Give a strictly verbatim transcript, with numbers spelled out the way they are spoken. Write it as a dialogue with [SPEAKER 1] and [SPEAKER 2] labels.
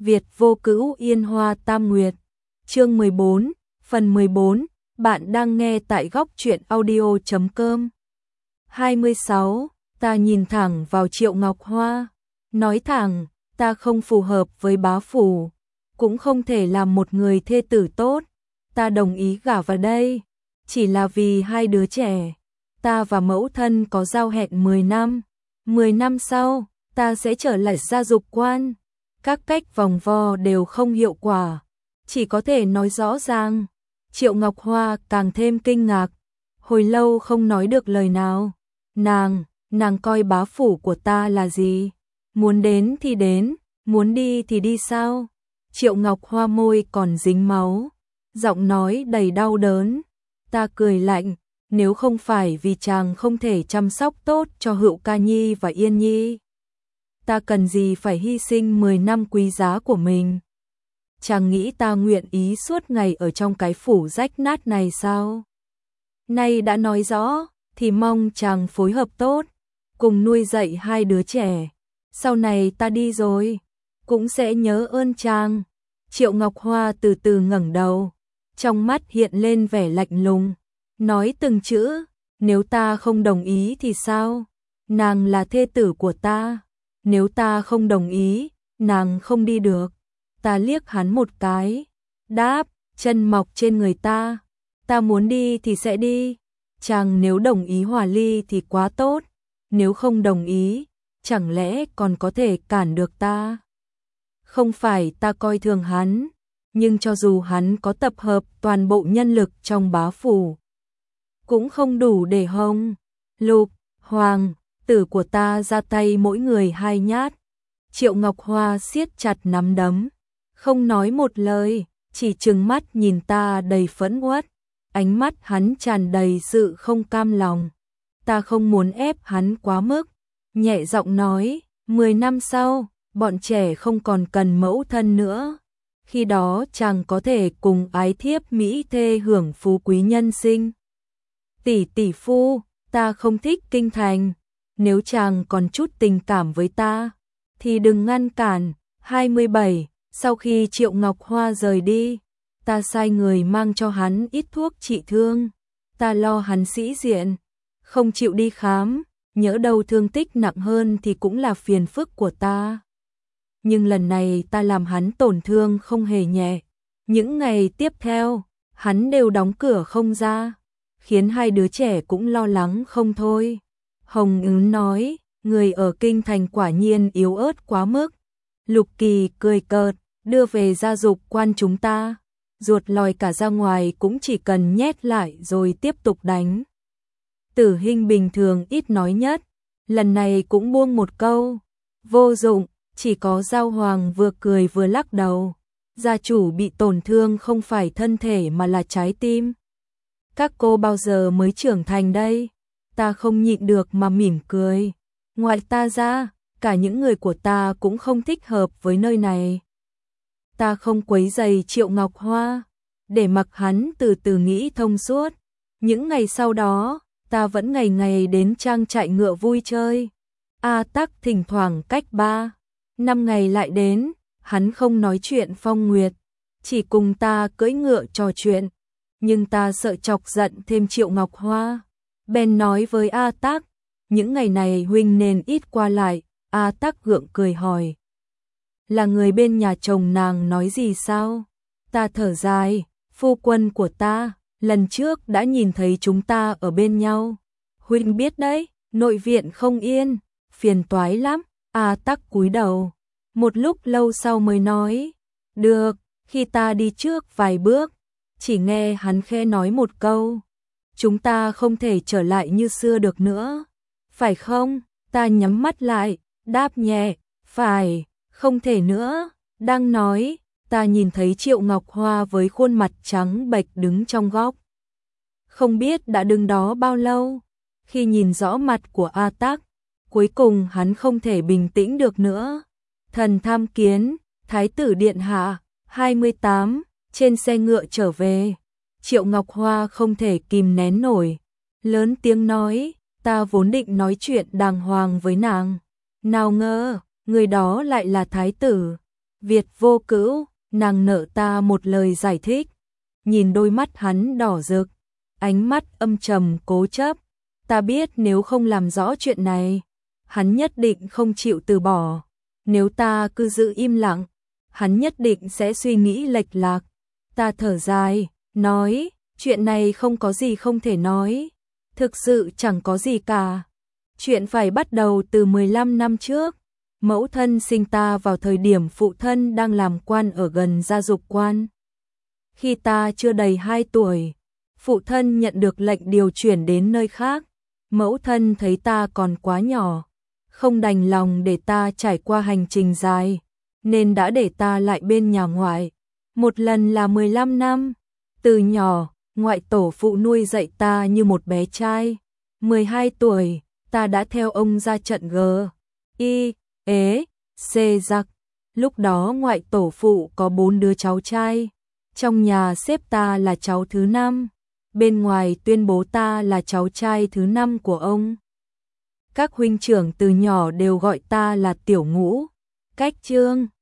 [SPEAKER 1] Việt vô cữu yên hoa tam nguyệt. Chương mười bốn, phần mười bốn, bạn đang nghe tại góc truyện audio chấm com. hai mươi sáu, ta nhìn thẳng vào Triệu Ngọc Hoa, nói thẳng, ta không phù hợp với bá phủ, cũng không thể làm một người thê tử tốt, ta đồng ý gả vào đây, chỉ là vì hai đứa trẻ, ta và mẫu thân có giao hẹn mười năm, mười năm sau, ta sẽ trở lại gia dục quan. Các cách vòng vo đều không hiệu quả, chỉ có thể nói rõ ràng. Triệu Ngọc Hoa càng thêm kinh ngạc, hồi lâu không nói được lời nào. Nàng, nàng coi bá phủ của ta là gì? Muốn đến thì đến, muốn đi thì đi sao? Triệu Ngọc Hoa môi còn dính máu, giọng nói đầy đau đớn. Ta cười lạnh, nếu không phải vì chàng không thể chăm sóc tốt cho Hữu Ca Nhi và Yên Nhi, ta cần gì phải hy sinh mười năm quý giá của mình? Chàng nghĩ ta nguyện ý suốt ngày ở trong cái phủ rách nát này sao? Nay đã nói rõ, thì mong chàng phối hợp tốt, cùng nuôi dạy hai đứa trẻ. Sau này ta đi rồi, cũng sẽ nhớ ơn chàng. Triệu Ngọc Hoa từ từ ngẩng đầu, trong mắt hiện lên vẻ lạnh lùng, nói từng chữ, nếu ta không đồng ý thì sao? Nàng là thê tử của ta. Nếu ta không đồng ý, nàng không đi được. Ta liếc hắn một cái, đáp, chân mọc trên người ta, ta muốn đi thì sẽ đi. Chàng nếu đồng ý hòa ly thì quá tốt, nếu không đồng ý, chẳng lẽ còn có thể cản được ta? Không phải ta coi thường hắn, nhưng cho dù hắn có tập hợp toàn bộ nhân lực trong bá phủ, cũng không đủ để Hồng, Lục, Hoàng tử của ta ra tay mỗi người hai nhát. Triệu Ngọc Hoa siết chặt nắm đấm, không nói một lời, chỉ trừng mắt nhìn ta đầy phẫn uất. Ánh mắt hắn tràn đầy sự không cam lòng. Ta không muốn ép hắn quá mức, nhẹ giọng nói, mười năm sau, bọn trẻ không còn cần mẫu thân nữa. Khi đó chàng có thể cùng ái thiếp mỹ thê hưởng phú quý nhân sinh. Tỷ tỷ phu, ta không thích kinh thành. Nếu chàng còn chút tình cảm với ta, thì đừng ngăn cản. hai mươi bảy, sau khi Triệu Ngọc Hoa rời đi, ta sai người mang cho hắn ít thuốc trị thương. Ta lo hắn sĩ diện, không chịu đi khám, nhỡ đâu thương tích nặng hơn thì cũng là phiền phức của ta. Nhưng lần này ta làm hắn tổn thương không hề nhẹ. Những ngày tiếp theo, hắn đều đóng cửa không ra, khiến hai đứa trẻ cũng lo lắng không thôi. Hồng Ứng nói, người ở kinh thành quả nhiên yếu ớt quá mức. Lục Kỳ cười cợt, đưa về gia dục quan chúng ta, ruột lòi cả ra ngoài cũng chỉ cần nhét lại rồi tiếp tục đánh. Tử Hinh bình thường ít nói nhất, lần này cũng buông một câu, vô dụng, chỉ có Giao Hoàng vừa cười vừa lắc đầu. Gia chủ bị tổn thương không phải thân thể mà là trái tim. Các cô bao giờ mới trưởng thành đây? Ta không nhịn được mà mỉm cười. Ngoài ta ra, cả những người của ta cũng không thích hợp với nơi này. Ta không quấy rầy Triệu Ngọc Hoa, để mặc hắn từ từ nghĩ thông suốt. Những ngày sau đó, ta vẫn ngày ngày đến trang trại ngựa vui chơi. A Tắc thỉnh thoảng cách ba, năm ngày lại đến, hắn không nói chuyện phong nguyệt, chỉ cùng ta cưỡi ngựa trò chuyện. Nhưng ta sợ chọc giận thêm Triệu Ngọc Hoa, bèn nói với A Tắc, những ngày này huynh nên ít qua lại. A Tắc gượng cười hỏi, là người bên nhà chồng nàng nói gì sao? Ta thở dài, phu quân của ta, lần trước đã nhìn thấy chúng ta ở bên nhau. Huynh biết đấy, nội viện không yên, phiền toái lắm. A Tắc cúi đầu, một lúc lâu sau mới nói, được, khi ta đi trước vài bước, chỉ nghe hắn khẽ nói một câu, chúng ta không thể trở lại như xưa được nữa, phải không? Ta nhắm mắt lại, đáp nhẹ, phải, không thể nữa. Đang nói, ta nhìn thấy Triệu Ngọc Hoa với khuôn mặt trắng bệch đứng trong góc. Không biết đã đứng đó bao lâu, khi nhìn rõ mặt của A Tắc, cuối cùng hắn không thể bình tĩnh được nữa. Thần tham kiến, Thái tử điện hạ, hai mươi tám, trên xe ngựa trở về. Triệu Ngọc Hoa không thể kìm nén nổi, lớn tiếng nói, ta vốn định nói chuyện đàng hoàng với nàng, nào ngờ, người đó lại là thái tử. Việt vô cữu, nàng nợ ta một lời giải thích. Nhìn đôi mắt hắn đỏ rực, ánh mắt âm trầm cố chấp. Ta biết nếu không làm rõ chuyện này, hắn nhất định không chịu từ bỏ. Nếu ta cứ giữ im lặng, hắn nhất định sẽ suy nghĩ lệch lạc. Ta thở dài, nói, chuyện này không có gì không thể nói. Thực sự chẳng có gì cả. Chuyện phải bắt đầu từ mười lăm năm trước. Mẫu thân sinh ta vào thời điểm phụ thân đang làm quan ở gần gia dục quan. Khi ta chưa đầy hai tuổi, phụ thân nhận được lệnh điều chuyển đến nơi khác. Mẫu thân thấy ta còn quá nhỏ, không đành lòng để ta trải qua hành trình dài, nên đã để ta lại bên nhà ngoại. Một lần là mười lăm năm. Từ nhỏ, ngoại tổ phụ nuôi dạy ta như một bé trai. mười hai tuổi, ta đã theo ông ra trận G, I, ế, C giặc. Lúc đó ngoại tổ phụ có bốn đứa cháu trai. Trong nhà xếp ta là cháu thứ năm. Bên ngoài tuyên bố ta là cháu trai thứ năm của ông. Các huynh trưởng từ nhỏ đều gọi ta là Tiểu Ngũ. Cách Chương